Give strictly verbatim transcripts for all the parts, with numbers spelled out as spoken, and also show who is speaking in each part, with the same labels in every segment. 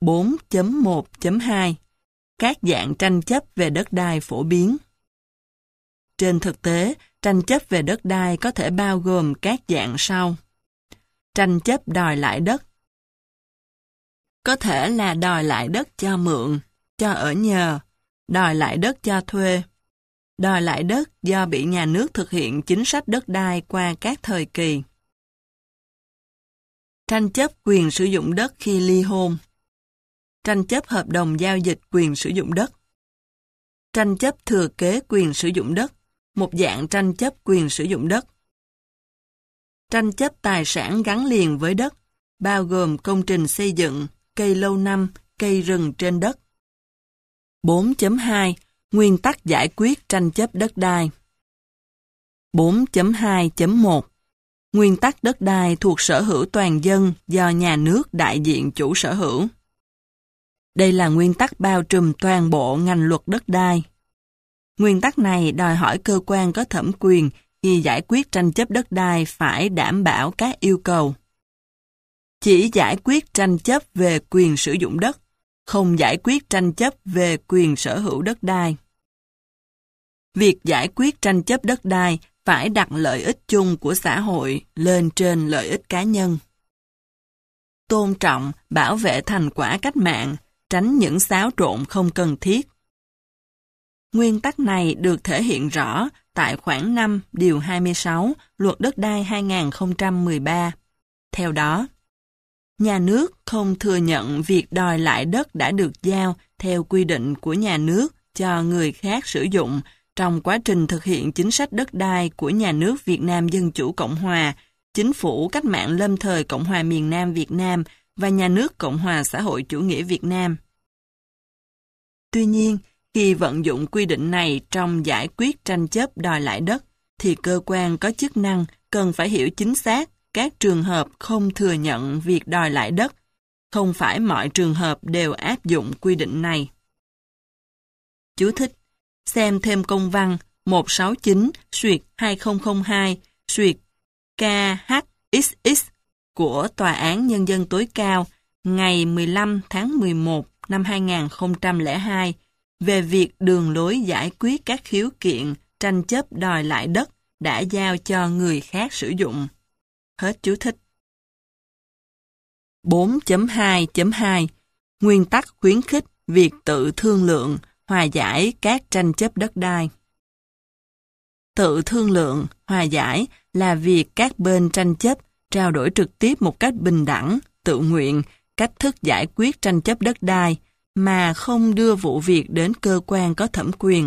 Speaker 1: bốn chấm một chấm hai Các dạng tranh chấp về đất đai phổ biến. Trên thực tế, tranh chấp về đất đai có thể bao gồm các dạng sau. Tranh chấp đòi lại đất. Có thể là đòi lại đất cho mượn, cho ở nhờ, đòi lại đất cho thuê, đòi lại đất do bị nhà nước thực hiện chính sách đất đai qua các thời kỳ. Tranh chấp quyền sử dụng đất khi ly hôn. Tranh chấp hợp đồng giao dịch quyền sử dụng đất. Tranh chấp thừa kế quyền sử dụng đất, một dạng tranh chấp quyền sử dụng đất. Tranh chấp tài sản gắn liền với đất, bao gồm công trình xây dựng, cây lâu năm, cây rừng trên đất. bốn chấm hai Nguyên tắc giải quyết tranh chấp đất đai. bốn chấm hai chấm một Nguyên tắc đất đai thuộc sở hữu toàn dân do nhà nước đại diện chủ sở hữu. Đây là nguyên tắc bao trùm toàn bộ ngành luật đất đai. Nguyên tắc này đòi hỏi cơ quan có thẩm quyền khi giải quyết tranh chấp đất đai phải đảm bảo các yêu cầu. Chỉ giải quyết tranh chấp về quyền sử dụng đất, không giải quyết tranh chấp về quyền sở hữu đất đai. Việc giải quyết tranh chấp đất đai phải đặt lợi ích chung của xã hội lên trên lợi ích cá nhân. Tôn trọng, bảo vệ thành quả cách mạng, tránh những xáo trộn không cần thiết. Nguyên tắc này được thể hiện rõ tại khoản năm điều hai mươi sáu Luật Đất đai hai nghìn không trăm mười ba. Theo đó, nhà nước không thừa nhận việc đòi lại đất đã được giao theo quy định của nhà nước cho người khác sử dụng trong quá trình thực hiện chính sách đất đai của nhà nước Việt Nam Dân Chủ Cộng Hòa, Chính phủ Cách mạng lâm thời Cộng hòa miền Nam Việt Nam và nhà nước Cộng hòa xã hội chủ nghĩa Việt Nam. Tuy nhiên, khi vận dụng quy định này trong giải quyết tranh chấp đòi lại đất, thì cơ quan có chức năng cần phải hiểu chính xác các trường hợp không thừa nhận việc đòi lại đất. Không phải mọi trường hợp đều áp dụng quy định này. Chú thích: xem thêm công văn một sáu chín xuyệt hai không không hai xuyệt K H X X của Tòa án Nhân dân tối cao ngày mười lăm tháng mười một năm hai nghìn không trăm lẻ hai về việc đường lối giải quyết các khiếu kiện tranh chấp đòi lại đất đã giao cho người khác sử dụng. Hết chú thích. bốn chấm hai chấm hai Nguyên tắc khuyến khích việc tự thương lượng, hòa giải các tranh chấp đất đai. Tự thương lượng, hòa giải là việc các bên tranh chấp trao đổi trực tiếp một cách bình đẳng, tự nguyện, cách thức giải quyết tranh chấp đất đai, mà không đưa vụ việc đến cơ quan có thẩm quyền.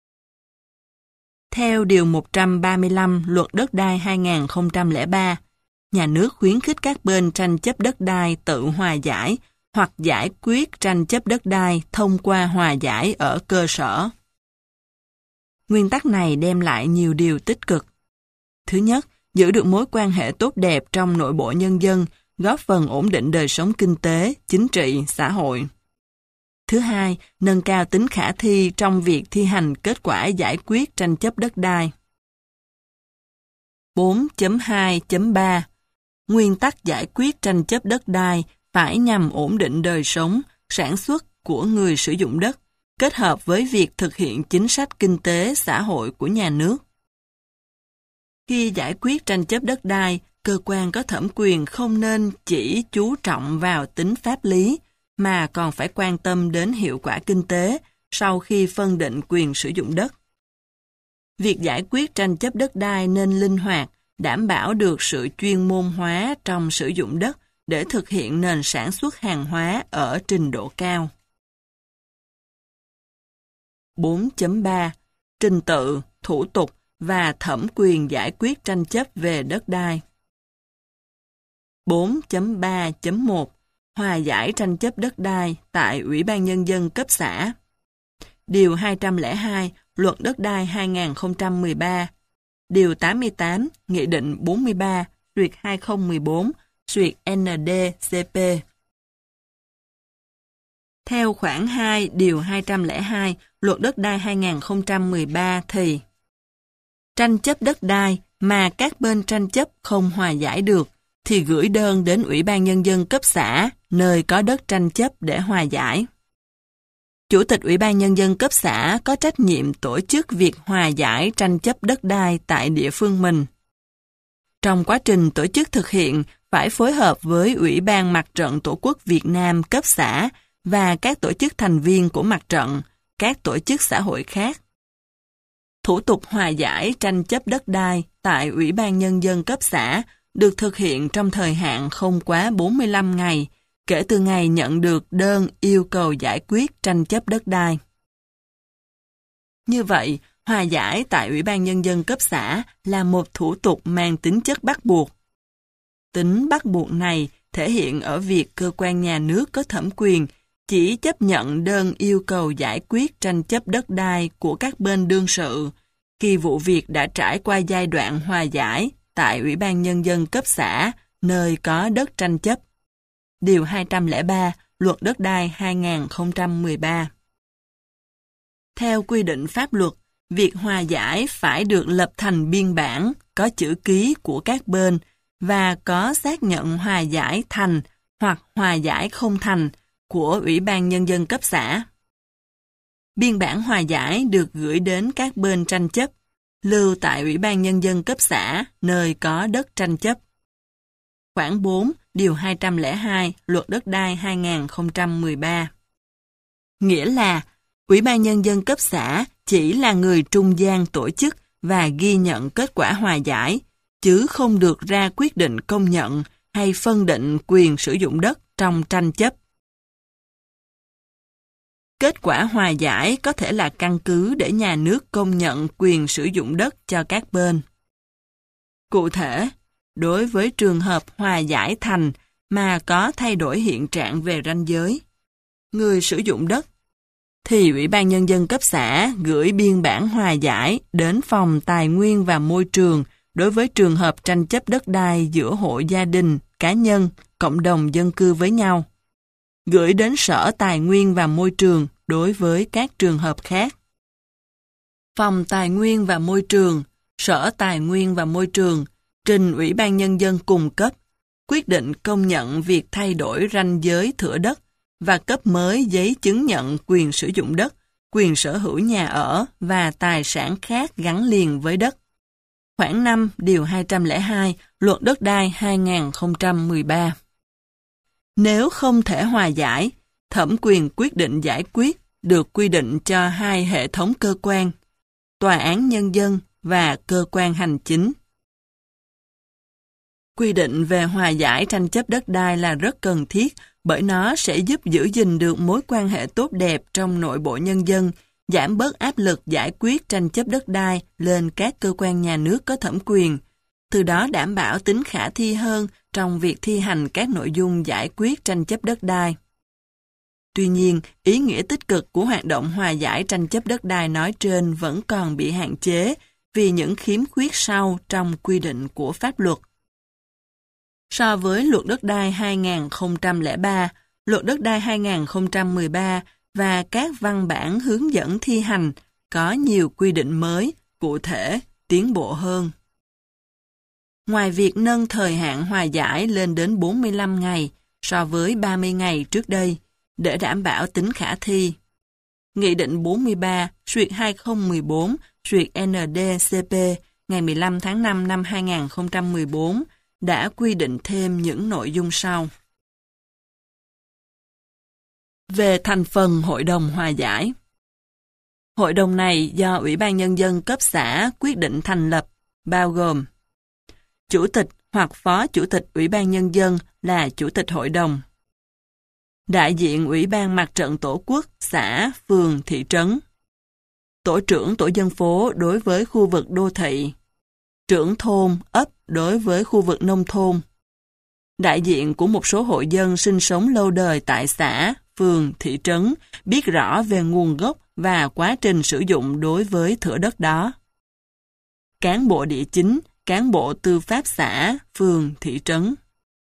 Speaker 1: Theo Điều một trăm ba mươi lăm Luật Đất đai hai nghìn không trăm lẻ ba, nhà nước khuyến khích các bên tranh chấp đất đai tự hòa giải hoặc giải quyết tranh chấp đất đai thông qua hòa giải ở cơ sở. Nguyên tắc này đem lại nhiều điều tích cực. Thứ nhất, giữ được mối quan hệ tốt đẹp trong nội bộ nhân dân, góp phần ổn định đời sống kinh tế, chính trị, xã hội. Thứ hai, nâng cao tính khả thi trong việc thi hành kết quả giải quyết tranh chấp đất đai. bốn chấm hai chấm ba Nguyên tắc giải quyết tranh chấp đất đai phải nhằm ổn định đời sống, sản xuất của người sử dụng đất, kết hợp với việc thực hiện chính sách kinh tế xã hội của nhà nước. Khi giải quyết tranh chấp đất đai, cơ quan có thẩm quyền không nên chỉ chú trọng vào tính pháp lý, mà còn phải quan tâm đến hiệu quả kinh tế sau khi phân định quyền sử dụng đất. Việc giải quyết tranh chấp đất đai nên linh hoạt, đảm bảo được sự chuyên môn hóa trong sử dụng đất để thực hiện nền sản xuất hàng hóa ở trình độ cao. bốn chấm ba Trình tự, thủ tục và thẩm quyền giải quyết tranh chấp về đất đai. bốn chấm ba chấm một Hòa giải tranh chấp đất đai tại Ủy ban Nhân dân cấp xã. Điều hai trăm lẻ hai Luật Đất đai hai nghìn không trăm mười ba, Điều tám mươi tám Nghị định bốn mươi ba xuyệt hai không một bốn xuyệt N D C P. Theo khoản hai Điều hai trăm lẻ hai Luật Đất đai hai nghìn không trăm mười ba thì tranh chấp đất đai mà các bên tranh chấp không hòa giải được thì gửi đơn đến Ủy ban Nhân dân cấp xã, nơi có đất tranh chấp để hòa giải. Chủ tịch Ủy ban Nhân dân cấp xã có trách nhiệm tổ chức việc hòa giải tranh chấp đất đai tại địa phương mình. Trong quá trình tổ chức thực hiện, phải phối hợp với Ủy ban Mặt trận Tổ quốc Việt Nam cấp xã và các tổ chức thành viên của mặt trận, các tổ chức xã hội khác. Thủ tục hòa giải tranh chấp đất đai tại Ủy ban Nhân dân cấp xã được thực hiện trong thời hạn không quá bốn mươi lăm ngày, kể từ ngày nhận được đơn yêu cầu giải quyết tranh chấp đất đai. Như vậy, hòa giải tại Ủy ban Nhân dân cấp xã là một thủ tục mang tính chất bắt buộc. Tính bắt buộc này thể hiện ở việc cơ quan nhà nước có thẩm quyền chỉ chấp nhận đơn yêu cầu giải quyết tranh chấp đất đai của các bên đương sự khi vụ việc đã trải qua giai đoạn hòa giải tại Ủy ban Nhân dân cấp xã, nơi có đất tranh chấp. Điều hai trăm lẻ ba, Luật Đất đai hai nghìn không trăm mười ba. Theo quy định pháp luật, việc hòa giải phải được lập thành biên bản, có chữ ký của các bên và có xác nhận hòa giải thành hoặc hòa giải không thành của Ủy ban Nhân dân cấp xã. Biên bản hòa giải được gửi đến các bên tranh chấp, lưu tại Ủy ban Nhân dân cấp xã, nơi có đất tranh chấp. Khoản bốn, điều hai trăm lẻ hai, Luật Đất đai hai nghìn không trăm mười ba. Nghĩa là, Ủy ban Nhân dân cấp xã chỉ là người trung gian tổ chức và ghi nhận kết quả hòa giải, chứ không được ra quyết định công nhận hay phân định quyền sử dụng đất trong tranh chấp. Kết quả hòa giải có thể là căn cứ để nhà nước công nhận quyền sử dụng đất cho các bên. Cụ thể, đối với trường hợp hòa giải thành mà có thay đổi hiện trạng về ranh giới, người sử dụng đất, thì Ủy ban Nhân dân cấp xã gửi biên bản hòa giải đến Phòng Tài nguyên và Môi trường đối với trường hợp tranh chấp đất đai giữa hộ gia đình, cá nhân, cộng đồng dân cư với nhau. Gửi đến Sở Tài nguyên và Môi trường đối với các trường hợp khác. Phòng Tài nguyên và Môi trường, Sở Tài nguyên và Môi trường trình Ủy ban Nhân dân cung cấp, quyết định công nhận việc thay đổi ranh giới thửa đất và cấp mới giấy chứng nhận quyền sử dụng đất, quyền sở hữu nhà ở và tài sản khác gắn liền với đất. Khoản năm, điều hai trăm lẻ hai, Luật Đất đai hai nghìn không trăm mười ba. Nếu không thể hòa giải, thẩm quyền quyết định giải quyết được quy định cho hai hệ thống cơ quan, Tòa án Nhân dân và Cơ quan Hành chính. Quy định về hòa giải tranh chấp đất đai là rất cần thiết bởi nó sẽ giúp giữ gìn được mối quan hệ tốt đẹp trong nội bộ nhân dân, giảm bớt áp lực giải quyết tranh chấp đất đai lên các cơ quan nhà nước có thẩm quyền, từ đó đảm bảo tính khả thi hơn trong việc thi hành các nội dung giải quyết tranh chấp đất đai. Tuy nhiên, ý nghĩa tích cực của hoạt động hòa giải tranh chấp đất đai nói trên vẫn còn bị hạn chế vì những khiếm khuyết sau trong quy định của pháp luật. So với Luật Đất đai hai nghìn không trăm lẻ ba, Luật Đất đai hai nghìn không trăm mười ba và các văn bản hướng dẫn thi hành có nhiều quy định mới, cụ thể, tiến bộ hơn. Ngoài việc nâng thời hạn hòa giải lên đến bốn mươi lăm ngày so với ba mươi ngày trước đây, để đảm bảo tính khả thi, Nghị định bốn mươi ba xuyệt hai không một bốn xuyệt N D C P ngày mười lăm tháng năm năm hai nghìn không trăm mười bốn đã quy định thêm những nội dung sau. Về thành phần Hội đồng hòa giải. Hội đồng này do Ủy ban Nhân dân cấp xã quyết định thành lập, bao gồm Chủ tịch hoặc Phó Chủ tịch Ủy ban Nhân dân là Chủ tịch Hội đồng, đại diện Ủy ban Mặt trận Tổ quốc, xã, phường, thị trấn, tổ trưởng tổ dân phố đối với khu vực đô thị, trưởng thôn, ấp đối với khu vực nông thôn, đại diện của một số hộ dân sinh sống lâu đời tại xã, phường, thị trấn, biết rõ về nguồn gốc và quá trình sử dụng đối với thửa đất đó, cán bộ địa chính, cán bộ tư pháp xã, phường, thị trấn.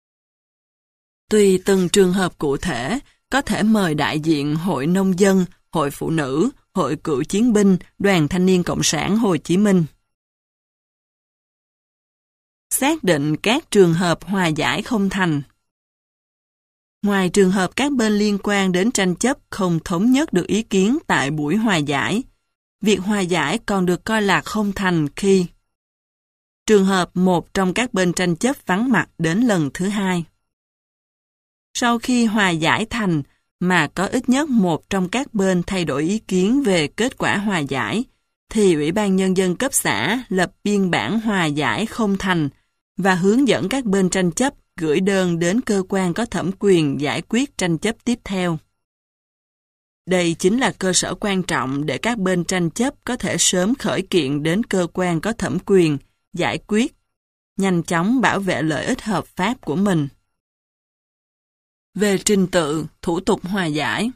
Speaker 1: Tùy từng trường hợp cụ thể, có thể mời đại diện Hội Nông dân, Hội Phụ nữ, Hội Cựu Chiến binh, Đoàn Thanh niên Cộng sản Hồ Chí Minh. Xác định các trường hợp hòa giải không thành. Ngoài trường hợp các bên liên quan đến tranh chấp không thống nhất được ý kiến tại buổi hòa giải, việc hòa giải còn được coi là không thành khi trường hợp một trong các bên tranh chấp vắng mặt đến lần thứ hai. Sau khi hòa giải thành mà có ít nhất một trong các bên thay đổi ý kiến về kết quả hòa giải, thì Ủy ban Nhân dân cấp xã lập biên bản hòa giải không thành và hướng dẫn các bên tranh chấp gửi đơn đến cơ quan có thẩm quyền giải quyết tranh chấp tiếp theo. Đây chính là cơ sở quan trọng để các bên tranh chấp có thể sớm khởi kiện đến cơ quan có thẩm quyền giải quyết, nhanh chóng bảo vệ lợi ích hợp pháp của mình. Về trình tự, thủ tục hòa giải.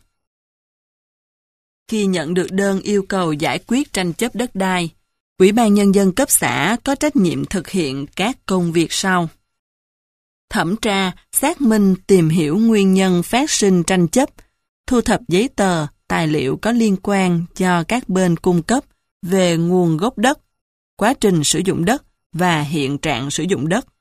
Speaker 1: Khi nhận được đơn yêu cầu giải quyết tranh chấp đất đai, Ủy ban Nhân dân cấp xã có trách nhiệm thực hiện các công việc sau. Thẩm tra, xác minh, tìm hiểu nguyên nhân phát sinh tranh chấp, thu thập giấy tờ, tài liệu có liên quan cho các bên cung cấp về nguồn gốc đất, quá trình sử dụng đất và hiện trạng sử dụng đất.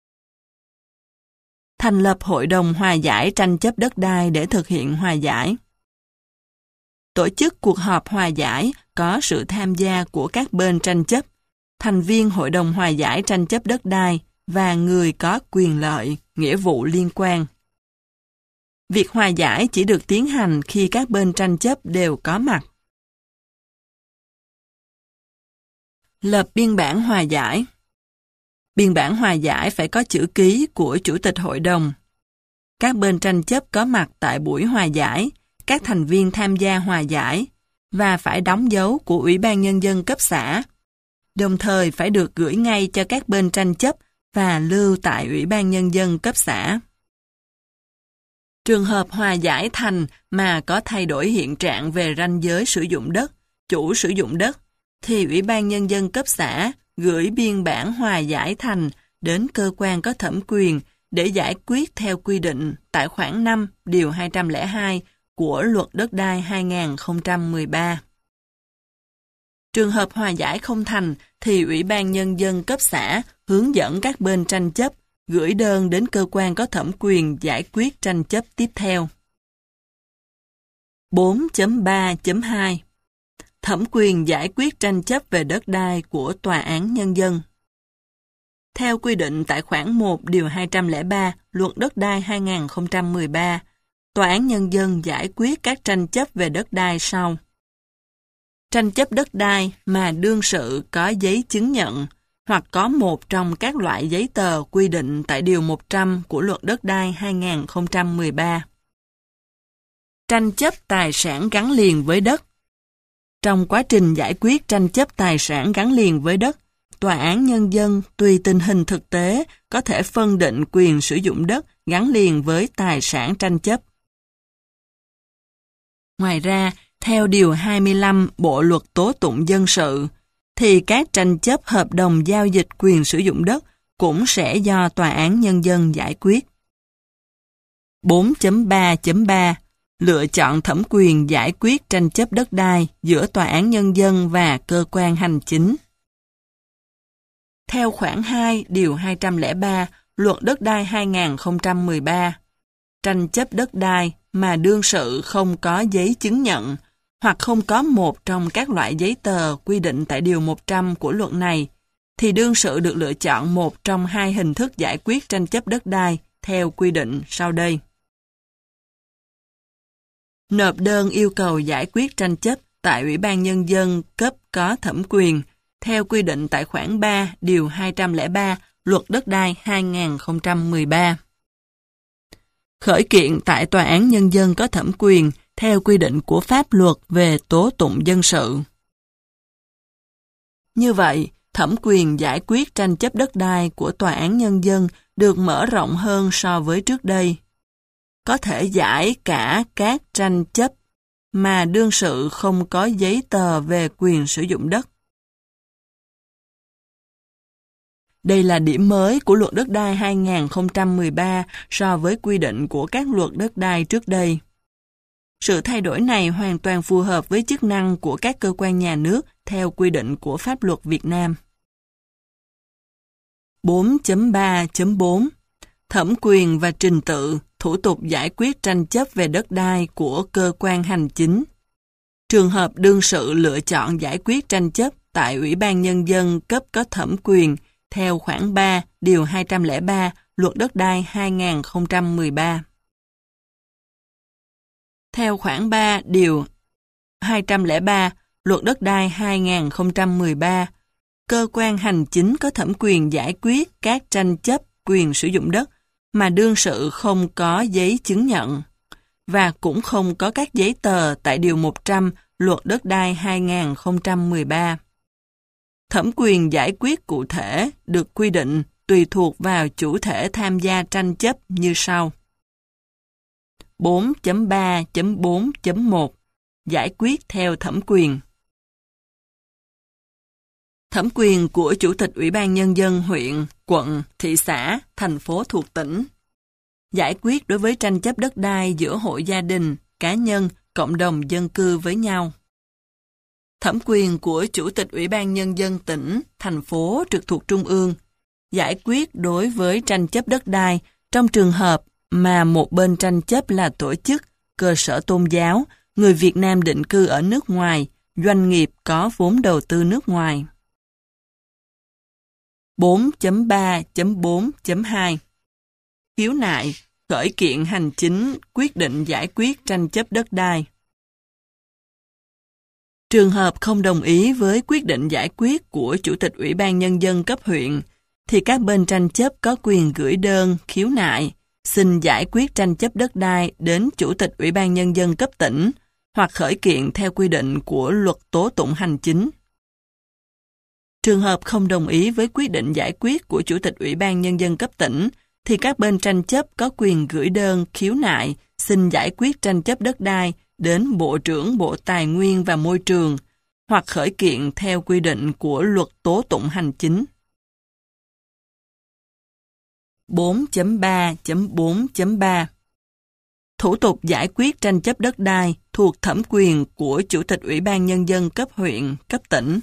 Speaker 1: Thành lập hội đồng hòa giải tranh chấp đất đai để thực hiện hòa giải. Tổ chức cuộc họp hòa giải có sự tham gia của các bên tranh chấp, thành viên hội đồng hòa giải tranh chấp đất đai và người có quyền lợi, nghĩa vụ liên quan. Việc hòa giải chỉ được tiến hành khi các bên tranh chấp đều có mặt. Lập biên bản hòa giải. Biên bản hòa giải phải có chữ ký của Chủ tịch Hội đồng. Các bên tranh chấp có mặt tại buổi hòa giải, các thành viên tham gia hòa giải và phải đóng dấu của Ủy ban Nhân dân cấp xã. Đồng thời phải được gửi ngay cho các bên tranh chấp và lưu tại Ủy ban Nhân dân cấp xã. Trường hợp hòa giải thành mà có thay đổi hiện trạng về ranh giới sử dụng đất, chủ sử dụng đất, thì Ủy ban Nhân dân cấp xã gửi biên bản hòa giải thành đến cơ quan có thẩm quyền để giải quyết theo quy định tại khoản năm điều hai trăm lẻ hai của Luật Đất đai hai nghìn không trăm mười ba. Trường hợp hòa giải không thành thì Ủy ban Nhân dân cấp xã hướng dẫn các bên tranh chấp gửi đơn đến cơ quan có thẩm quyền giải quyết tranh chấp tiếp theo. bốn chấm ba chấm hai Thẩm quyền giải quyết tranh chấp về đất đai của Tòa án Nhân dân. Theo quy định tại khoản một điều hai trăm lẻ ba Luật Đất đai hai nghìn không trăm mười ba, Tòa án Nhân dân giải quyết các tranh chấp về đất đai sau. Tranh chấp đất đai mà đương sự có giấy chứng nhận hoặc có một trong các loại giấy tờ quy định tại Điều một trăm của Luật Đất đai hai nghìn không trăm mười ba. Tranh chấp tài sản gắn liền với đất. Trong quá trình giải quyết tranh chấp tài sản gắn liền với đất, Tòa án Nhân dân tùy tình hình thực tế có thể phân định quyền sử dụng đất gắn liền với tài sản tranh chấp. Ngoài ra, theo Điều hai mươi lăm Bộ Luật Tố tụng dân sự, thì các tranh chấp hợp đồng giao dịch quyền sử dụng đất cũng sẽ do Tòa án Nhân dân giải quyết. bốn chấm ba chấm ba Lựa chọn thẩm quyền giải quyết tranh chấp đất đai giữa Tòa án Nhân dân và cơ quan hành chính. Theo khoản hai điều hai trăm lẻ ba Luật Đất đai hai nghìn không trăm mười ba, tranh chấp đất đai mà đương sự không có giấy chứng nhận hoặc không có một trong các loại giấy tờ quy định tại Điều một trăm của luật này, thì đương sự được lựa chọn một trong hai hình thức giải quyết tranh chấp đất đai theo quy định sau đây. Nộp đơn yêu cầu giải quyết tranh chấp tại Ủy ban Nhân dân cấp có thẩm quyền theo quy định tại khoản ba điều hai trăm lẻ ba Luật Đất đai hai nghìn không trăm mười ba. Khởi kiện tại Tòa án Nhân dân có thẩm quyền theo quy định của pháp luật về tố tụng dân sự. Như vậy, thẩm quyền giải quyết tranh chấp đất đai của Tòa án Nhân dân được mở rộng hơn so với trước đây. Có thể giải cả các tranh chấp mà đương sự không có giấy tờ về quyền sử dụng đất. Đây là điểm mới của Luật Đất đai hai nghìn không trăm mười ba so với quy định của các luật đất đai trước đây. Sự thay đổi này hoàn toàn phù hợp với chức năng của các cơ quan nhà nước theo quy định của pháp luật Việt Nam. bốn chấm ba chấm bốn Thẩm quyền và trình tự, thủ tục giải quyết tranh chấp về đất đai của cơ quan hành chính. Trường hợp đương sự lựa chọn giải quyết tranh chấp tại Ủy ban Nhân dân cấp có thẩm quyền theo khoản ba điều hai trăm lẻ ba Luật Đất đai hai nghìn không trăm mười ba. Theo khoản ba điều hai trăm lẻ ba Luật Đất đai hai nghìn không trăm mười ba, cơ quan hành chính có thẩm quyền giải quyết các tranh chấp quyền sử dụng đất mà đương sự không có giấy chứng nhận và cũng không có các giấy tờ tại điều một trăm Luật Đất đai hai nghìn không trăm mười ba. Thẩm quyền giải quyết cụ thể được quy định tùy thuộc vào chủ thể tham gia tranh chấp như sau. bốn chấm ba chấm bốn chấm một Giải quyết theo thẩm quyền. Thẩm quyền của Chủ tịch Ủy ban Nhân dân huyện, quận, thị xã, thành phố thuộc tỉnh. Giải quyết đối với tranh chấp đất đai giữa hộ gia đình, cá nhân, cộng đồng dân cư với nhau. Thẩm quyền của Chủ tịch Ủy ban Nhân dân tỉnh, thành phố trực thuộc Trung ương. Giải quyết đối với tranh chấp đất đai trong trường hợp mà một bên tranh chấp là tổ chức, cơ sở tôn giáo, người Việt Nam định cư ở nước ngoài, doanh nghiệp có vốn đầu tư nước ngoài. bốn chấm ba chấm bốn chấm hai Khiếu nại, khởi kiện hành chính quyết định giải quyết tranh chấp đất đai. Trường hợp không đồng ý với quyết định giải quyết của Chủ tịch Ủy ban Nhân dân cấp huyện, thì các bên tranh chấp có quyền gửi đơn, khiếu nại, xin giải quyết tranh chấp đất đai đến Chủ tịch Ủy ban Nhân dân cấp tỉnh hoặc khởi kiện theo quy định của Luật Tố tụng hành chính. Trường hợp không đồng ý với quyết định giải quyết của Chủ tịch Ủy ban Nhân dân cấp tỉnh, thì các bên tranh chấp có quyền gửi đơn, khiếu nại, xin giải quyết tranh chấp đất đai đến Bộ trưởng Bộ Tài nguyên và Môi trường, hoặc khởi kiện theo quy định của Luật Tố tụng hành chính. bốn chấm ba chấm bốn chấm ba Thủ tục giải quyết tranh chấp đất đai thuộc thẩm quyền của Chủ tịch Ủy ban Nhân dân cấp huyện, cấp tỉnh.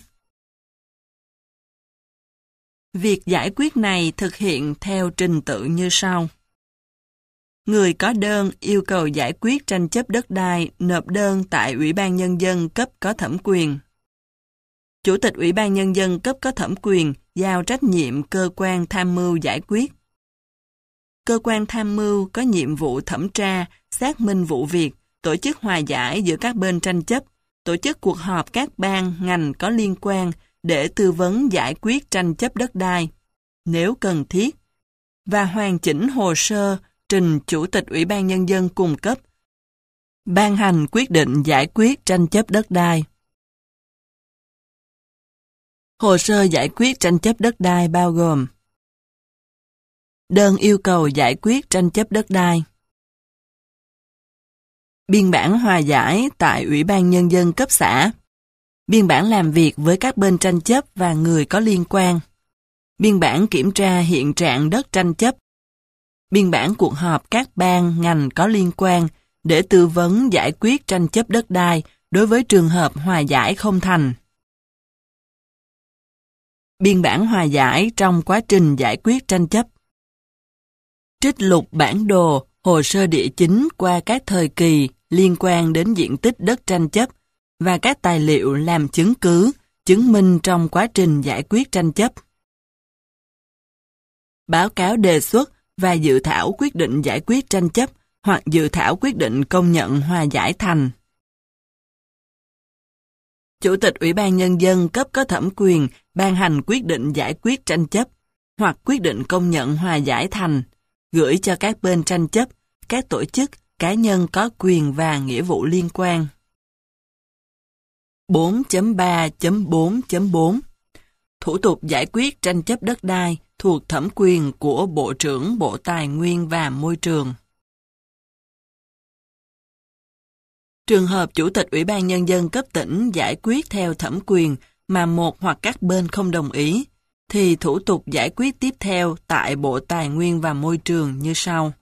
Speaker 1: Việc giải quyết này thực hiện theo trình tự như sau. Người có đơn yêu cầu giải quyết tranh chấp đất đai nộp đơn tại Ủy ban Nhân dân cấp có thẩm quyền. Chủ tịch Ủy ban Nhân dân cấp có thẩm quyền giao trách nhiệm cơ quan tham mưu giải quyết. Cơ quan tham mưu có nhiệm vụ thẩm tra, xác minh vụ việc, tổ chức hòa giải giữa các bên tranh chấp, tổ chức cuộc họp các ban, ngành có liên quan để tư vấn giải quyết tranh chấp đất đai, nếu cần thiết, và hoàn chỉnh hồ sơ trình Chủ tịch Ủy ban Nhân dân cung cấp, ban hành quyết định giải quyết tranh chấp đất đai. Hồ sơ giải quyết tranh chấp đất đai bao gồm đơn yêu cầu giải quyết tranh chấp đất đai, biên bản hòa giải tại Ủy ban Nhân dân cấp xã, biên bản làm việc với các bên tranh chấp và người có liên quan, biên bản kiểm tra hiện trạng đất tranh chấp, biên bản cuộc họp các ban, ngành có liên quan để tư vấn giải quyết tranh chấp đất đai đối với trường hợp hòa giải không thành. Biên bản hòa giải trong quá trình giải quyết tranh chấp. Trích lục bản đồ, hồ sơ địa chính qua các thời kỳ liên quan đến diện tích đất tranh chấp và các tài liệu làm chứng cứ, chứng minh trong quá trình giải quyết tranh chấp. Báo cáo đề xuất và dự thảo quyết định giải quyết tranh chấp hoặc dự thảo quyết định công nhận hòa giải thành. Chủ tịch Ủy ban Nhân dân cấp có thẩm quyền ban hành quyết định giải quyết tranh chấp hoặc quyết định công nhận hòa giải thành, gửi cho các bên tranh chấp, các tổ chức, cá nhân có quyền và nghĩa vụ liên quan. bốn chấm ba chấm bốn chấm bốn Thủ tục giải quyết tranh chấp đất đai thuộc thẩm quyền của Bộ trưởng Bộ Tài nguyên và Môi trường. Trường hợp Chủ tịch Ủy ban Nhân dân cấp tỉnh giải quyết theo thẩm quyền mà một hoặc các bên không đồng ý, thì thủ tục giải quyết tiếp theo tại Bộ Tài nguyên và Môi trường như sau.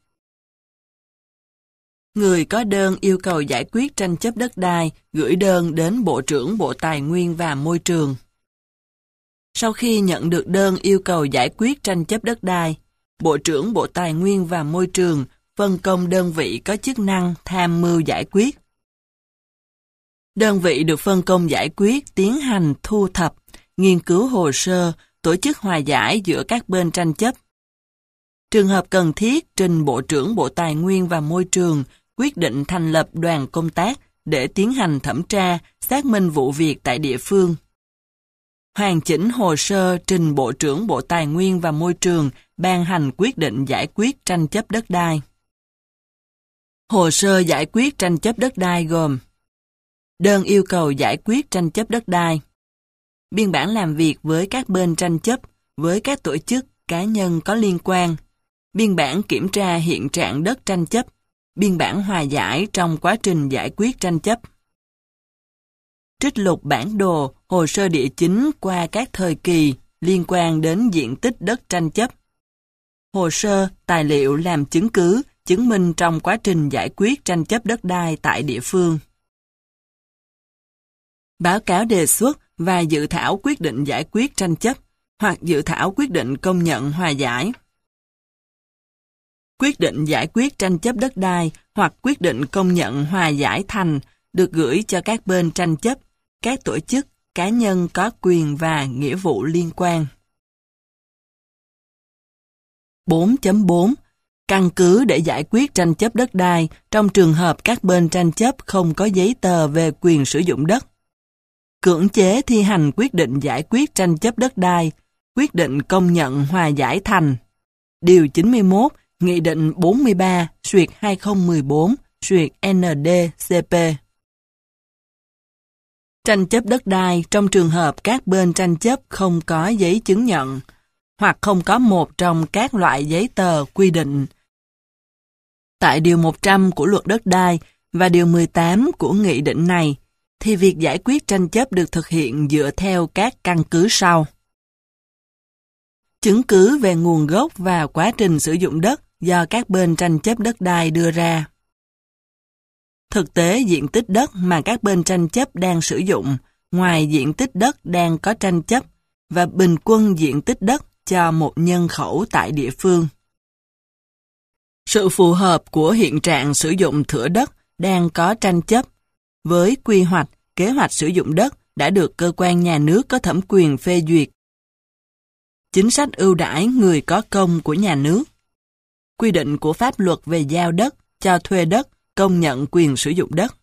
Speaker 1: Người có đơn yêu cầu giải quyết tranh chấp đất đai gửi đơn đến Bộ trưởng Bộ Tài nguyên và Môi trường. Sau khi nhận được đơn yêu cầu giải quyết tranh chấp đất đai, Bộ trưởng Bộ Tài nguyên và Môi trường phân công đơn vị có chức năng tham mưu giải quyết. Đơn vị được phân công giải quyết tiến hành thu thập, nghiên cứu hồ sơ, tổ chức hòa giải giữa các bên tranh chấp. Trường hợp cần thiết, trình Bộ trưởng Bộ Tài nguyên và Môi trường quyết định thành lập đoàn công tác để tiến hành thẩm tra, xác minh vụ việc tại địa phương. Hoàn chỉnh hồ sơ trình Bộ trưởng Bộ Tài nguyên và Môi trường ban hành quyết định giải quyết tranh chấp đất đai. Hồ sơ giải quyết tranh chấp đất đai gồm: đơn yêu cầu giải quyết tranh chấp đất đai, biên bản làm việc với các bên tranh chấp, với các tổ chức, cá nhân có liên quan, biên bản kiểm tra hiện trạng đất tranh chấp, biên bản hòa giải trong quá trình giải quyết tranh chấp. Trích lục bản đồ, hồ sơ địa chính qua các thời kỳ liên quan đến diện tích đất tranh chấp. Hồ sơ, tài liệu làm chứng cứ, chứng minh trong quá trình giải quyết tranh chấp đất đai tại địa phương. Báo cáo đề xuất và dự thảo quyết định giải quyết tranh chấp hoặc dự thảo quyết định công nhận hòa giải. Quyết định giải quyết tranh chấp đất đai hoặc quyết định công nhận hòa giải thành được gửi cho các bên tranh chấp, các tổ chức, cá nhân có quyền và nghĩa vụ liên quan. bốn chấm bốn Căn cứ để giải quyết tranh chấp đất đai trong trường hợp các bên tranh chấp không có giấy tờ về quyền sử dụng đất. Cưỡng chế thi hành quyết định giải quyết tranh chấp đất đai, quyết định công nhận hòa giải thành. Điều chín mươi mốt, Nghị định bốn mươi ba xuyệt hai không một bốn xuyệt N D C P. Tranh chấp đất đai trong trường hợp các bên tranh chấp không có giấy chứng nhận, hoặc không có một trong các loại giấy tờ quy định tại Điều một trăm của Luật Đất đai và Điều mười tám của Nghị định này, thì việc giải quyết tranh chấp được thực hiện dựa theo các căn cứ sau. Chứng cứ về nguồn gốc và quá trình sử dụng đất do các bên tranh chấp đất đai đưa ra. Thực tế diện tích đất mà các bên tranh chấp đang sử dụng ngoài diện tích đất đang có tranh chấp và bình quân diện tích đất cho một nhân khẩu tại địa phương. Sự phù hợp của hiện trạng sử dụng thửa đất đang có tranh chấp với quy hoạch, kế hoạch sử dụng đất đã được cơ quan nhà nước có thẩm quyền phê duyệt. Chính sách ưu đãi người có công của nhà nước. Quy định của pháp luật về giao đất, cho thuê đất, công nhận quyền sử dụng đất.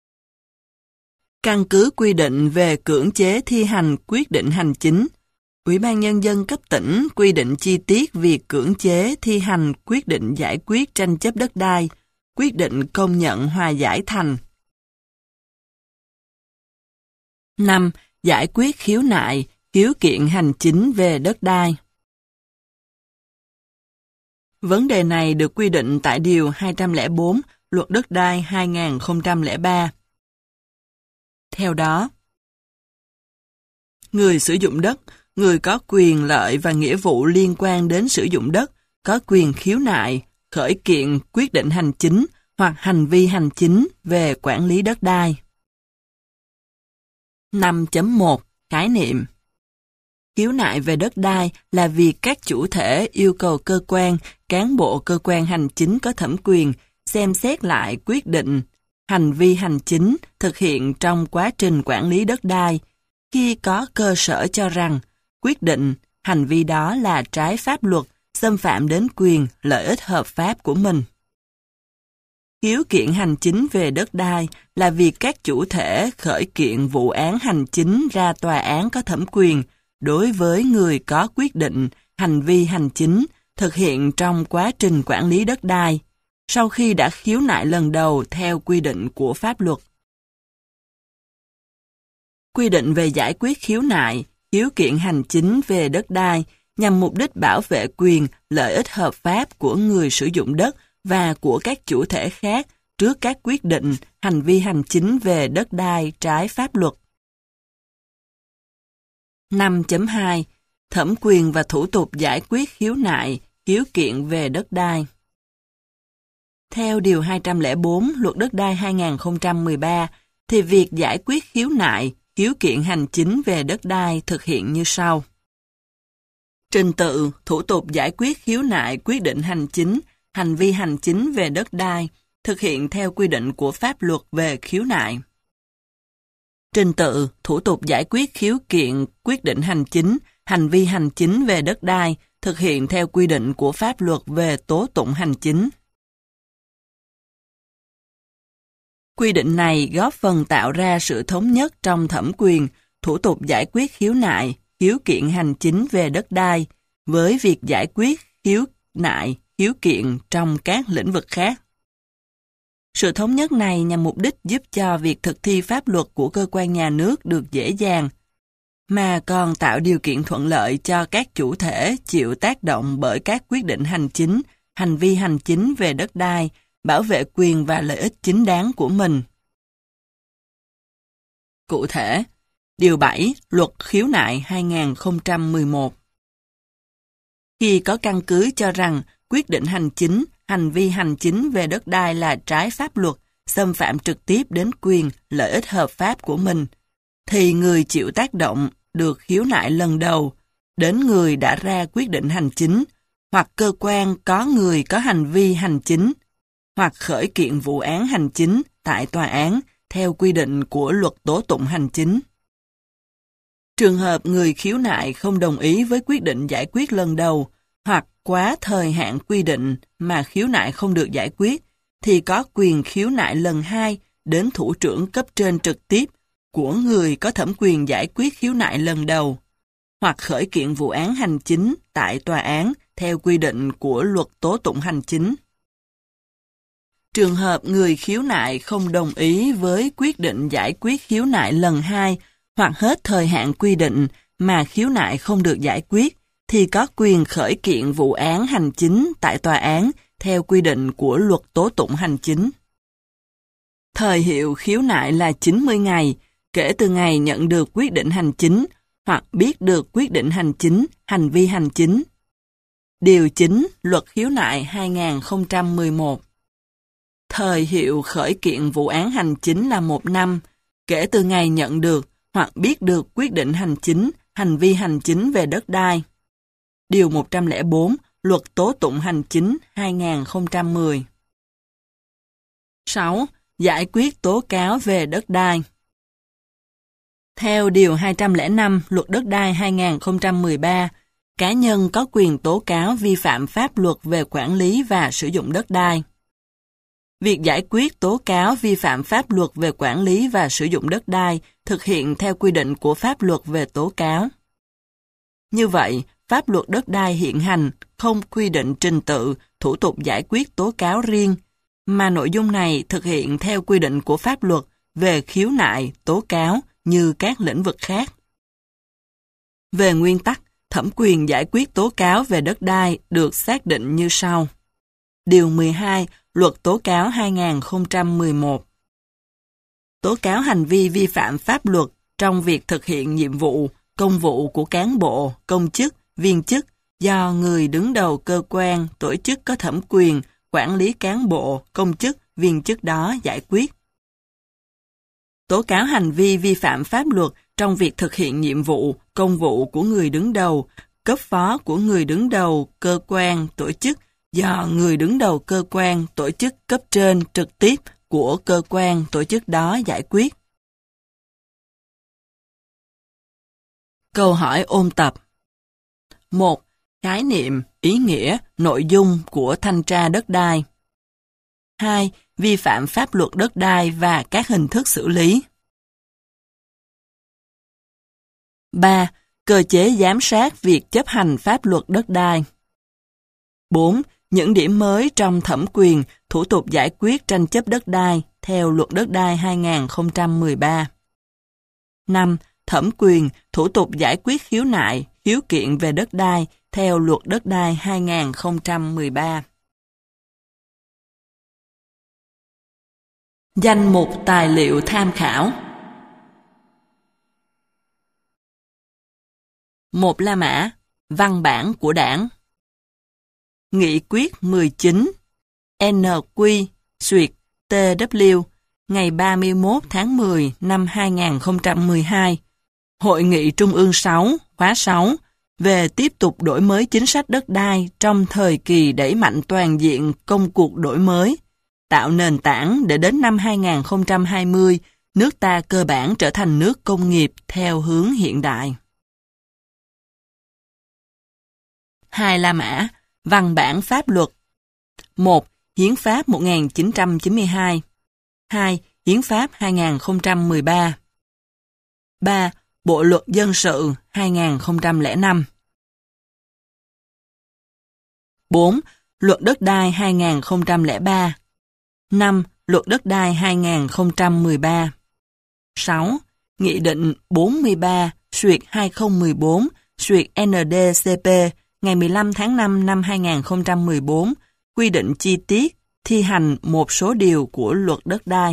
Speaker 1: Căn cứ quy định về cưỡng chế thi hành quyết định hành chính, Ủy ban Nhân dân cấp tỉnh quy định chi tiết việc cưỡng chế thi hành quyết định giải quyết tranh chấp đất đai, quyết định công nhận hòa giải thành. năm. Giải quyết khiếu nại, khiếu kiện hành chính về đất đai. Vấn đề này được quy định tại Điều hai trăm lẻ bốn Luật Đất đai hai nghìn không trăm lẻ ba. Theo đó, người sử dụng đất, người có quyền lợi và nghĩa vụ liên quan đến sử dụng đất, có quyền khiếu nại, khởi kiện quyết định hành chính hoặc hành vi hành chính về quản lý đất đai. năm chấm một Khái niệm. Khiếu nại về đất đai là việc các chủ thể yêu cầu cơ quan, cán bộ cơ quan hành chính có thẩm quyền xem xét lại quyết định, hành vi hành chính thực hiện trong quá trình quản lý đất đai khi có cơ sở cho rằng quyết định, hành vi đó là trái pháp luật, xâm phạm đến quyền, lợi ích hợp pháp của mình. Khiếu kiện hành chính về đất đai là việc các chủ thể khởi kiện vụ án hành chính ra tòa án có thẩm quyền đối với người có quyết định, hành vi hành chính thực hiện trong quá trình quản lý đất đai, sau khi đã khiếu nại lần đầu theo quy định của pháp luật. Quy định về giải quyết khiếu nại, khiếu kiện hành chính về đất đai nhằm mục đích bảo vệ quyền, lợi ích hợp pháp của người sử dụng đất và của các chủ thể khác trước các quyết định, hành vi hành chính về đất đai trái pháp luật. năm chấm hai Thẩm quyền và thủ tục giải quyết khiếu nại, khiếu kiện về đất đai. Theo Điều hai trăm lẻ bốn Luật Đất đai hai nghìn không trăm mười ba, thì việc giải quyết khiếu nại, khiếu kiện hành chính về đất đai thực hiện như sau. Trình tự, thủ tục giải quyết khiếu nại quyết định hành chính, hành vi hành chính về đất đai, thực hiện theo quy định của pháp luật về khiếu nại. Trình tự, thủ tục giải quyết khiếu kiện quyết định hành chính, hành vi hành chính về đất đai, thực hiện theo quy định của pháp luật về tố tụng hành chính. Quy định này góp phần tạo ra sự thống nhất trong thẩm quyền, thủ tục giải quyết khiếu nại, khiếu kiện hành chính về đất đai, với việc giải quyết khiếu nại, khiếu kiện trong các lĩnh vực khác. Sự thống nhất này nhằm mục đích giúp cho việc thực thi pháp luật của cơ quan nhà nước được dễ dàng, mà còn tạo điều kiện thuận lợi cho các chủ thể chịu tác động bởi các quyết định hành chính, hành vi hành chính về đất đai, bảo vệ quyền và lợi ích chính đáng của mình. Cụ thể, Điều bảy Luật khiếu nại hai nghìn không trăm mười một. Khi có căn cứ cho rằng quyết định hành chính, hành vi hành chính về đất đai là trái pháp luật, xâm phạm trực tiếp đến quyền, lợi ích hợp pháp của mình, thì người chịu tác động được khiếu nại lần đầu đến người đã ra quyết định hành chính, hoặc cơ quan có người có hành vi hành chính, hoặc khởi kiện vụ án hành chính tại tòa án theo quy định của luật tố tụng hành chính. Trường hợp người khiếu nại không đồng ý với quyết định giải quyết lần đầu, hoặc quá thời hạn quy định mà khiếu nại không được giải quyết, thì có quyền khiếu nại lần hai đến thủ trưởng cấp trên trực tiếp của người có thẩm quyền giải quyết khiếu nại lần đầu, hoặc khởi kiện vụ án hành chính tại tòa án theo quy định của luật tố tụng hành chính. Trường hợp người khiếu nại không đồng ý với quyết định giải quyết khiếu nại lần hai hoặc hết thời hạn quy định mà khiếu nại không được giải quyết, thì có quyền khởi kiện vụ án hành chính tại tòa án theo quy định của luật tố tụng hành chính. Thời hiệu khiếu nại là chín mươi ngày, kể từ ngày nhận được quyết định hành chính hoặc biết được quyết định hành chính, hành vi hành chính. Điều chín Luật khiếu nại hai nghìn không trăm mười một. Thời hiệu khởi kiện vụ án hành chính là một năm, kể từ ngày nhận được hoặc biết được quyết định hành chính, hành vi hành chính về đất đai. Điều một trăm lẻ bốn Luật tố tụng hành chính hai nghìn không trăm mười. sáu. Giải quyết tố cáo về đất đai. Theo Điều hai trăm lẻ năm Luật đất đai hai nghìn không trăm mười ba, cá nhân có quyền tố cáo vi phạm pháp luật về quản lý và sử dụng đất đai. Việc giải quyết tố cáo vi phạm pháp luật về quản lý và sử dụng đất đai thực hiện theo quy định của pháp luật về tố cáo. Như vậy, pháp luật đất đai hiện hành không quy định trình tự, thủ tục giải quyết tố cáo riêng, mà nội dung này thực hiện theo quy định của pháp luật về khiếu nại, tố cáo như các lĩnh vực khác. Về nguyên tắc, thẩm quyền giải quyết tố cáo về đất đai được xác định như sau. Điều mười hai Luật tố cáo hai nghìn không trăm mười một. Tố cáo hành vi vi phạm pháp luật trong việc thực hiện nhiệm vụ, công vụ của cán bộ, công chức, viên chức do người đứng đầu cơ quan, tổ chức có thẩm quyền quản lý cán bộ, công chức, viên chức đó giải quyết. Tố cáo hành vi vi phạm pháp luật trong việc thực hiện nhiệm vụ, công vụ của người đứng đầu, cấp phó của người đứng đầu cơ quan, tổ chức do người đứng đầu cơ quan, tổ chức cấp trên trực tiếp của cơ quan, tổ chức đó giải quyết. Câu hỏi ôn tập. một. Khái niệm, ý nghĩa, nội dung của thanh tra đất đai. hai. Vi phạm pháp luật đất đai và các hình thức xử lý. ba. Cơ chế giám sát việc chấp hành pháp luật đất đai. bốn. Những điểm mới trong thẩm quyền, thủ tục giải quyết tranh chấp đất đai theo Luật đất đai hai nghìn không trăm mười ba. năm. Thẩm quyền, thủ tục giải quyết khiếu nại, khiếu kiện về đất đai theo Luật đất đai hai nghìn không trăm mười ba. Danh mục tài liệu tham khảo. Một La Mã, văn bản của Đảng. Nghị quyết mười chín N Q xuyệt T W ngày ba mươi mốt tháng mười năm hai nghìn không trăm mười hai, Hội nghị Trung ương sáu, khóa sáu, về tiếp tục đổi mới chính sách đất đai trong thời kỳ đẩy mạnh toàn diện công cuộc đổi mới, tạo nền tảng để đến năm hai nghìn không trăm hai mươi, nước ta cơ bản trở thành nước công nghiệp theo hướng hiện đại. Hai La Mã, văn bản pháp luật. một. Hiến pháp một nghìn chín trăm chín mươi hai. hai. Hiến pháp hai nghìn không trăm mười ba. ba. Bộ luật dân sự hai nghìn không trăm lẻ năm. bốn. Luật đất đai hai nghìn không trăm lẻ ba. năm. Luật đất đai hai nghìn không trăm mười ba. sáu. Nghị định bốn mươi ba xuyệt hai nghìn không trăm mười bốn xuyệt N D C P ngày mười lăm tháng năm năm hai nghìn không trăm mười bốn quy định chi tiết thi hành một số điều của luật đất đai.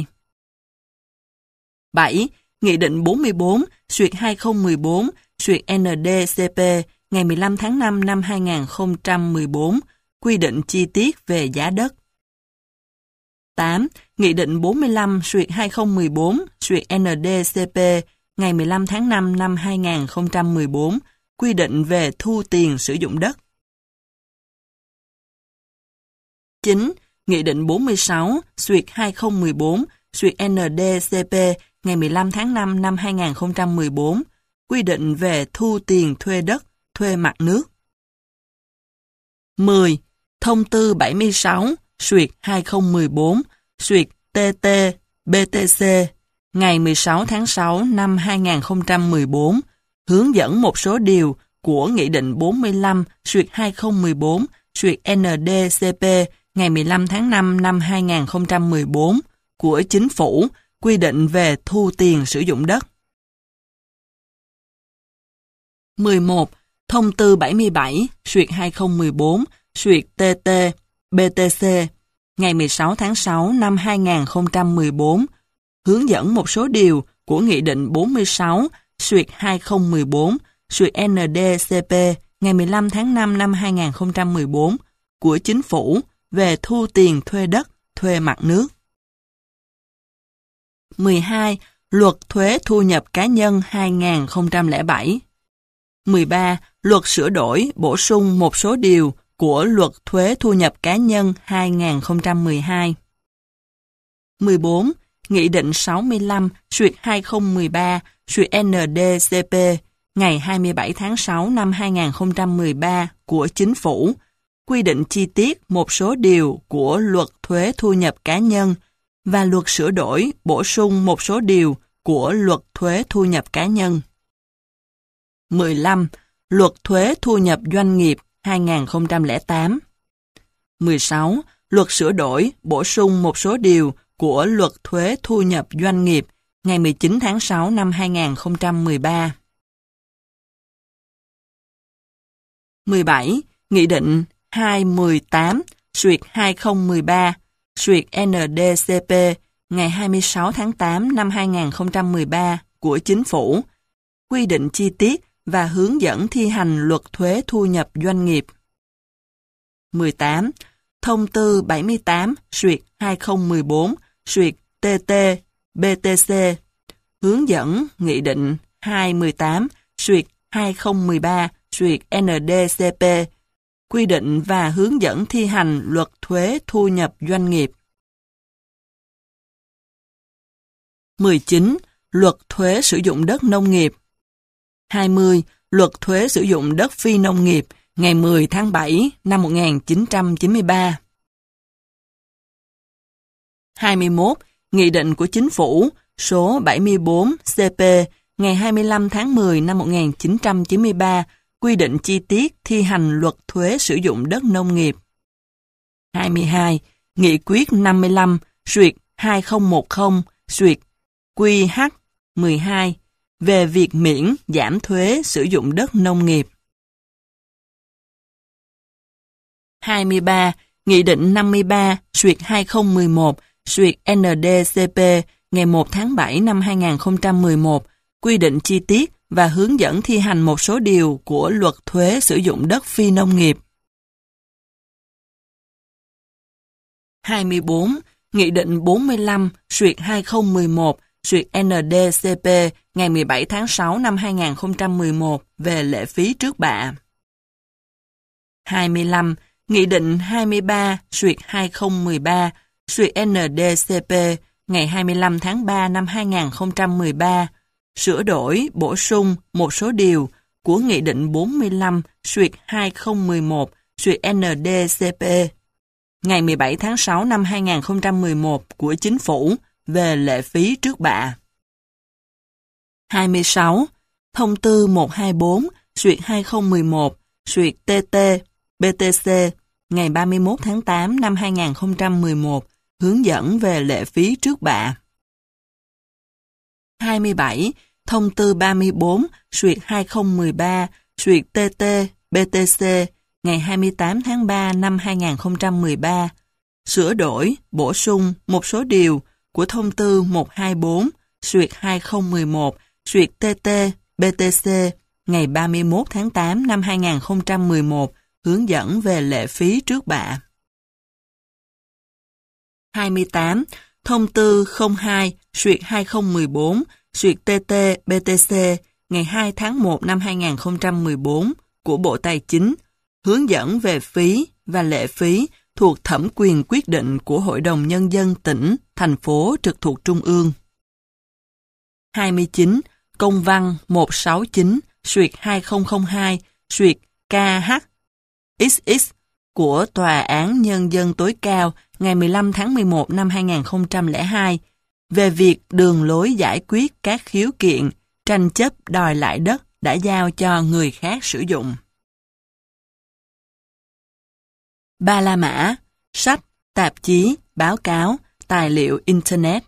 Speaker 1: bảy. Nghị định bốn mươi bốn xuyệt hai nghìn không trăm mười bốn xuyệt N D C P ngày mười lăm tháng năm năm hai nghìn không trăm mười bốn quy định chi tiết về giá đất. tám. Nghị định bốn mươi lăm xuyệt hai nghìn không trăm mười bốn xuyệt N D C P ngày mười lăm tháng năm năm hai nghìn không trăm mười bốn quy định về thu tiền sử dụng đất. chín. Nghị định bốn mươi sáu xuyệt hai nghìn không trăm mười bốn xuyệt N D C P ngày mười lăm tháng năm năm hai nghìn không trăm mười bốn quy định về thu tiền thuê đất, thuê mặt nước. mười. Thông tư bảy mươi sáu xuyệt hai nghìn không trăm mười bốn xuyệt T T B T C ngày mười sáu tháng sáu năm hai nghìn không trăm mười bốn hướng dẫn một số điều của Nghị định bốn mươi lăm xuyệt hai nghìn không trăm mười bốn xuyệt N D C P ngày mười lăm tháng năm năm hai nghìn không trăm mười bốn của Chính phủ quy định về thu tiền sử dụng đất. mười một. Thông tư bảy mươi bảy xuyệt hai nghìn không trăm mười bốn xuyệt T T B T C ngày mười sáu tháng sáu năm hai nghìn không trăm mười bốn hướng dẫn một số điều của Nghị định bốn mươi sáu xuyệt hai nghìn không trăm mười bốn xuyệt N D C P ngày mười lăm tháng năm năm hai nghìn không trăm mười bốn của Chính phủ về thu tiền thuê đất, thuê mặt nước. mười hai. Luật thuế thu nhập cá nhân hai nghìn không trăm lẻ bảy. mười ba. Luật sửa đổi, bổ sung một số điều của Luật thuế thu nhập cá nhân hai nghìn không trăm mười hai. mười bốn. Nghị định sáu mươi lăm xuyệt hai nghìn không trăm mười ba xuyệt N D C P ngày hai mươi bảy tháng sáu năm hai nghìn không trăm mười ba của Chính phủ quy định chi tiết một số điều của Luật thuế thu nhập cá nhân và Luật sửa đổi, bổ sung một số điều của Luật thuế thu nhập cá nhân. mười lăm. Luật thuế thu nhập doanh nghiệp hai nghìn không trăm lẻ tám. mười sáu. Luật sửa đổi, bổ sung một số điều của Luật thuế thu nhập doanh nghiệp ngày mười chín tháng sáu năm hai nghìn không trăm mười ba. mười bảy. Nghị định hai trăm mười tám xuyệt hai nghìn không trăm mười ba xuyệt N D C P ngày hai mươi sáu tháng tám năm hai nghìn không trăm mười ba của Chính phủ quy định chi tiết và hướng dẫn thi hành Luật thuế thu nhập doanh nghiệp. mười tám. Thông tư bảy mươi tám xuyệt hai nghìn không trăm mười bốn xuyệt T T B T C hướng dẫn Nghị định hai trăm mười tám xuyệt hai nghìn không trăm mười ba xuyệt N D C P quy định và hướng dẫn thi hành Luật thuế thu nhập doanh nghiệp. mười chín. Luật thuế sử dụng đất nông nghiệp. hai mươi. Luật thuế sử dụng đất phi nông nghiệp ngày mười tháng bảy năm một nghìn chín trăm chín mươi ba. hai mươi mốt. Nghị định của Chính phủ số bảy mươi bốn C P ngày hai mươi lăm tháng mười năm một nghìn chín trăm chín mươi ba quy định chi tiết thi hành Luật thuế sử dụng đất nông nghiệp. hai mươi hai. Nghị quyết năm mươi lăm xuyệt hai nghìn không trăm mười xuyệt Q H mười hai về việc miễn giảm thuế sử dụng đất nông nghiệp. hai mươi ba. Nghị định năm mươi ba xuyệt hai nghìn không trăm mười một xuyệt N D C P ngày một tháng bảy năm hai nghìn không trăm mười một quy định chi tiết và hướng dẫn thi hành một số điều của Luật thuế sử dụng đất phi nông nghiệp. hai mươi bốn. Nghị định bốn mươi lăm xuyệt hai nghìn không trăm mười một xuyệt N D C P ngày mười bảy tháng sáu năm hai nghìn không trăm mười một về lệ phí trước bạ. hai mươi lăm. Nghị định hai mươi ba xuyệt hai không một ba xuyệt N D C P ngày hai mươi lăm tháng ba năm hai nghìn không trăm mười ba sửa đổi, bổ sung một số điều của Nghị định bốn mươi lăm xuyệt hai không một một xuyệt N D C P ngày mười bảy tháng sáu năm hai nghìn không trăm mười một của Chính phủ về lệ phí trước bạ. hai mươi sáu. Thông tư một trăm hai mươi tư xuyệt hai không một một xuyệt T T B T C ngày ba mươi mốt tháng tám năm hai nghìn không trăm mười một hướng dẫn về lệ phí trước bạ. hai mươi bảy. Thông tư ba mươi tư xuyệt hai không một ba xuyệt T T B T C ngày hai mươi tám tháng ba năm hai nghìn không trăm mười ba sửa đổi, bổ sung một số điều của Thông tư một trăm hai mươi tư xuyệt hai không một một xuyệt T T B T C ngày ba mươi mốt tháng tám năm hai nghìn không trăm mười một hướng dẫn về lệ phí trước bạ. hai mươi tám. Thông tư không hai xuyệt hai không một bốn xuyệt T T B T C ngày hai tháng một năm hai nghìn không trăm mười bốn của Bộ Tài chính hướng dẫn về phí và lệ phí thuộc thẩm quyền quyết định của Hội đồng Nhân dân tỉnh, thành phố trực thuộc Trung ương. hai mươi chín. Công văn một trăm sáu mươi chín xuyệt hai không không hai xuyệt K H X X của Tòa án Nhân dân tối cao ngày mười lăm tháng mười một năm hai nghìn không trăm lẻ hai về việc đường lối giải quyết các khiếu kiện, tranh chấp đòi lại đất đã giao cho người khác sử dụng. Ba la mã, sách, tạp chí, báo cáo, tài liệu Internet.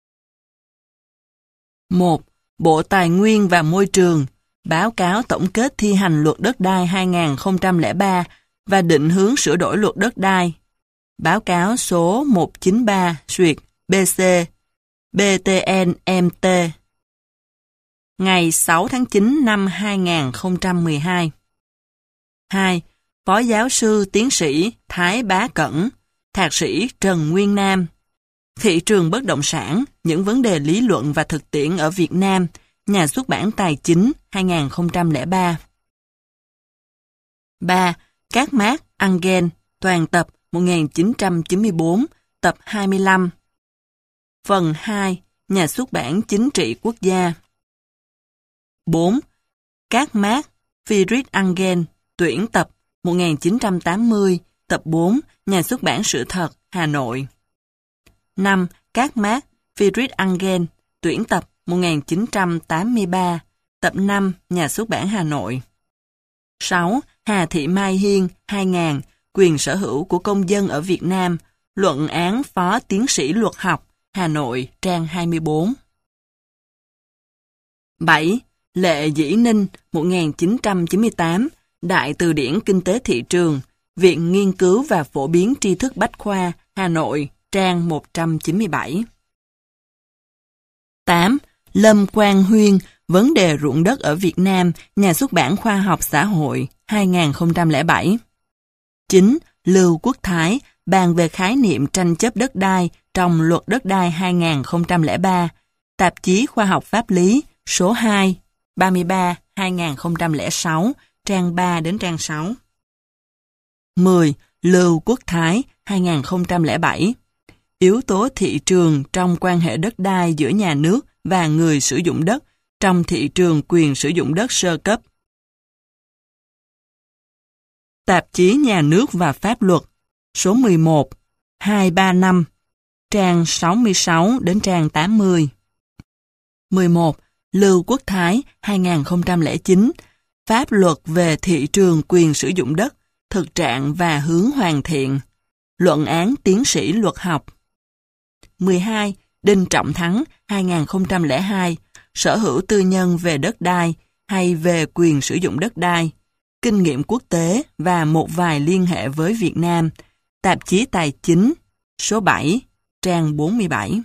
Speaker 1: một. Bộ Tài nguyên và Môi trường, báo cáo tổng kết thi hành luật đất đai hai nghìn không trăm lẻ ba và định hướng sửa đổi luật đất đai. Báo cáo số một trăm chín mươi ba xuyệt B C B T N M T ngày sáu tháng chín năm hai nghìn không trăm mười hai. hai. Phó giáo sư tiến sĩ Thái Bá Cẩn, thạc sĩ Trần Nguyên Nam, Thị trường bất động sản, những vấn đề lý luận và thực tiễn ở Việt Nam, Nhà xuất bản Tài chính hai nghìn không trăm lẻ ba. ba. Các Marx Engels, toàn tập một nghìn chín trăm chín mươi tư, tập hai mươi lăm. Phần hai. Nhà xuất bản Chính trị Quốc gia. bốn. Các Marx Friedrich Engels, tuyển tập một nghìn chín trăm tám mươi, tập bốn, Nhà xuất bản Sự thật, Hà Nội. năm. Các Marx Friedrich Engels, tuyển tập một nghìn chín trăm tám mươi ba, tập năm, Nhà xuất bản Hà Nội. sáu. Hà Thị Mai Hiên, hai nghìn, quyền sở hữu của công dân ở Việt Nam, luận án phó tiến sĩ luật học, Hà Nội, trang hai mươi tư. bảy. Lệ Dĩ Ninh, một nghìn chín trăm chín mươi tám, Đại từ điển Kinh tế thị trường, Viện Nghiên cứu và Phổ biến tri thức Bách khoa, Hà Nội, trang một trăm chín mươi bảy. tám. Lâm Quang Huyên, Vấn đề ruộng đất ở Việt Nam, Nhà xuất bản Khoa học Xã hội, hai nghìn không trăm lẻ bảy. chín. Lưu Quốc Thái, bàn về khái niệm tranh chấp đất đai trong Luật đất đai hai nghìn không trăm lẻ ba, Tạp chí Khoa học Pháp lý, số hai, ba mươi ba, hai nghìn không trăm lẻ sáu, trang ba đến trang sáu. mười. Lưu Quốc Thái, hai nghìn không trăm lẻ bảy. Yếu tố thị trường trong quan hệ đất đai giữa nhà nước và người sử dụng đất trong thị trường quyền sử dụng đất sơ cấp. Tạp chí Nhà nước và Pháp luật, số mười một, hai ba năm, trang sáu mươi sáu đến trang tám mươi. mười một. Lưu Quốc Thái, hai nghìn không trăm lẻ chín, Pháp luật về thị trường quyền sử dụng đất, thực trạng và hướng hoàn thiện. Luận án tiến sĩ luật học. mười hai. Đinh Trọng Thắng, hai nghìn không trăm lẻ hai, Sở hữu tư nhân về đất đai hay về quyền sử dụng đất đai, kinh nghiệm quốc tế và một vài liên hệ với Việt Nam. Tạp chí Tài chính, số bảy, trang bốn mươi bảy.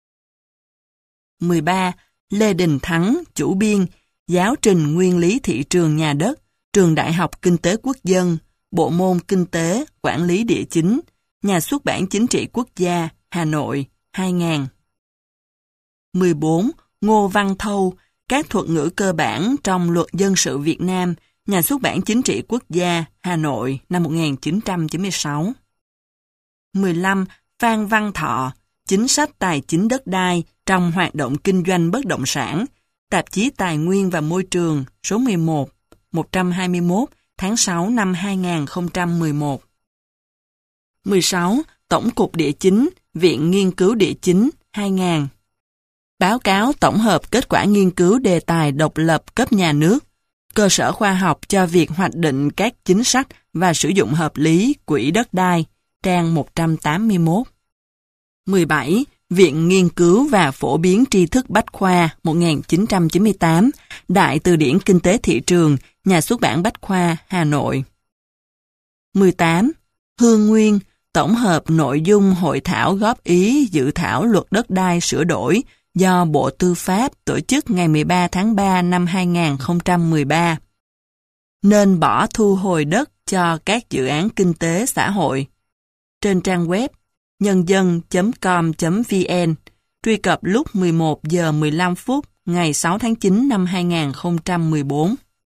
Speaker 1: mười ba. Lê Đình Thắng, chủ biên, Giáo trình nguyên lý thị trường nhà đất, Trường Đại học Kinh tế Quốc dân, Bộ môn Kinh tế, Quản lý địa chính, Nhà xuất bản Chính trị Quốc gia, Hà Nội, hai nghìn. mười bốn. Ngô Văn Thâu, Các thuật ngữ cơ bản trong Luật Dân sự Việt Nam, Nhà xuất bản Chính trị Quốc gia, Hà Nội, năm một nghìn chín trăm chín mươi sáu. mười lăm. Phan Văn Thọ, Chính sách tài chính đất đai trong hoạt động kinh doanh bất động sản, Tạp chí Tài nguyên và Môi trường, số mười một, một trăm hai mươi mốt, tháng sáu năm hai nghìn không trăm mười một. mười sáu. Tổng cục Địa chính, Viện Nghiên cứu Địa chính, hai nghìn. Báo cáo tổng hợp kết quả nghiên cứu đề tài độc lập cấp nhà nước, cơ sở khoa học cho việc hoạch định các chính sách và sử dụng hợp lý quỹ đất đai, trang một trăm tám mươi mốt. mười bảy. Viện Nghiên cứu và Phổ biến tri thức Bách khoa, một nghìn chín trăm chín mươi tám, Đại từ điển Kinh tế thị trường, Nhà xuất bản Bách khoa, Hà Nội. mười tám. Hương Nguyên, tổng hợp nội dung hội thảo góp ý dự thảo luật đất đai sửa đổi do Bộ Tư pháp tổ chức ngày mười ba tháng ba năm hai nghìn không trăm mười ba. Nên bỏ thu hồi đất cho các dự án kinh tế xã hội. Trên trang web nhân dân chấm com chấm vn, truy cập lúc mười một giờ mười lăm phút ngày sáu tháng chín năm hai nghìn không trăm mười bốn.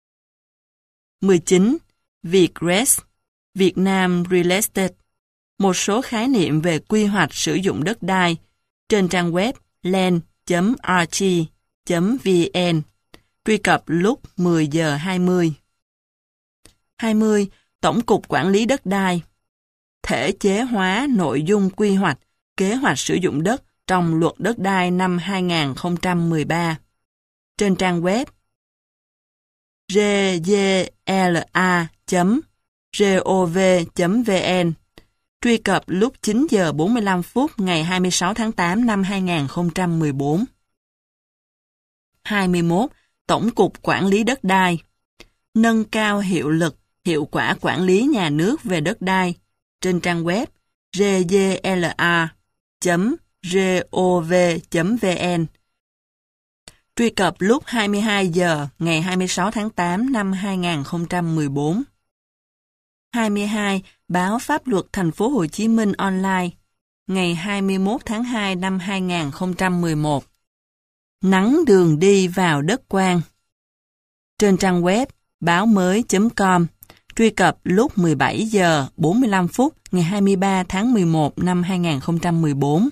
Speaker 1: mười chín. Vietres, Việt Nam Real Estate, một số khái niệm về quy hoạch sử dụng đất đai, trên trang web land chấm r g chấm vn, truy cập lúc mười giờ hai mươi. hai mươi. Tổng cục Quản lý đất đai, thể chế hóa nội dung quy hoạch, kế hoạch sử dụng đất trong luật đất đai năm hai nghìn không trăm mười ba. Trên trang web r g l a chấm gov chấm vn, truy cập lúc chín giờ bốn mươi lăm phút ngày hai mươi sáu tháng tám năm hai nghìn không trăm mười bốn. hai mươi mốt. Tổng cục Quản lý đất đai, nâng cao hiệu lực, hiệu quả quản lý nhà nước về đất đai, trên trang web r g l a chấm gov chấm vn, truy cập lúc hai mươi hai giờ ngày hai mươi sáu tháng tám năm hai nghìn không trăm mười bốn. hai mươi hai. Báo Pháp luật Thành phố Hồ Chí Minh online, ngày hai mươi mốt tháng hai năm hai nghìn không trăm mười một. Nắn đường đi vào đất quan, trên trang web báo mới chấm com, truy cập lúc mười bảy giờ bốn mươi lăm phút ngày hai mươi ba tháng mười một năm hai nghìn không trăm mười bốn.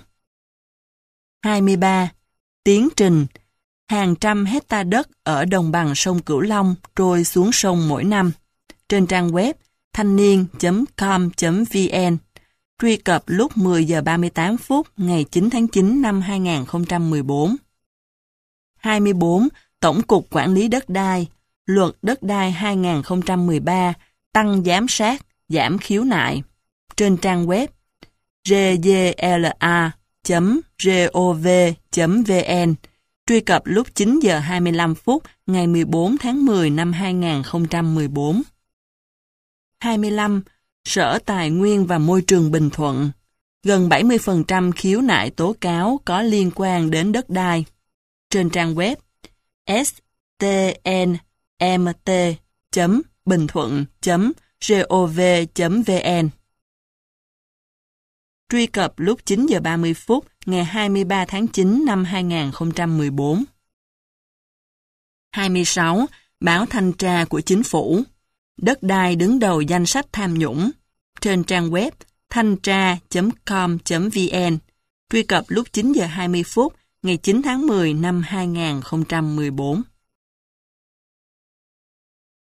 Speaker 1: hai mươi ba. Tiến trình, hàng trăm hecta đất ở đồng bằng sông Cửu Long trôi xuống sông mỗi năm, trên trang web thanh niên chấm com chấm vn, truy cập lúc mười giờ ba mươi tám phút ngày chín tháng chín năm hai nghìn không trăm mười bốn. hai mươi bốn. Tổng cục Quản lý đất đai, luật đất đai hai nghìn không trăm mười ba, tăng giám sát, giảm khiếu nại, trên trang web r g l a chấm gov chấm vn, truy cập lúc chín giờ hai mươi lăm phút ngày mười bốn tháng mười năm hai nghìn không trăm mười bốn. hai mươi lăm. Sở Tài nguyên và Môi trường Bình Thuận, gần bảy mươi phần trăm khiếu nại tố cáo có liên quan đến đất đai, trên trang web s t n m t chấm bình thuận chấm gov chấm vn, truy cập lúc chín giờ ba mươi phút ngày hai mươi ba tháng chín năm hai nghìn không trăm mười bốn. hai mươi sáu. Báo Thanh tra của Chính phủ, đất đai đứng đầu danh sách tham nhũng, trên trang web thanh tra chấm com chấm vn, truy cập lúc chín giờ hai mươi phút ngày chín tháng mười năm hai nghìn không trăm mười bốn.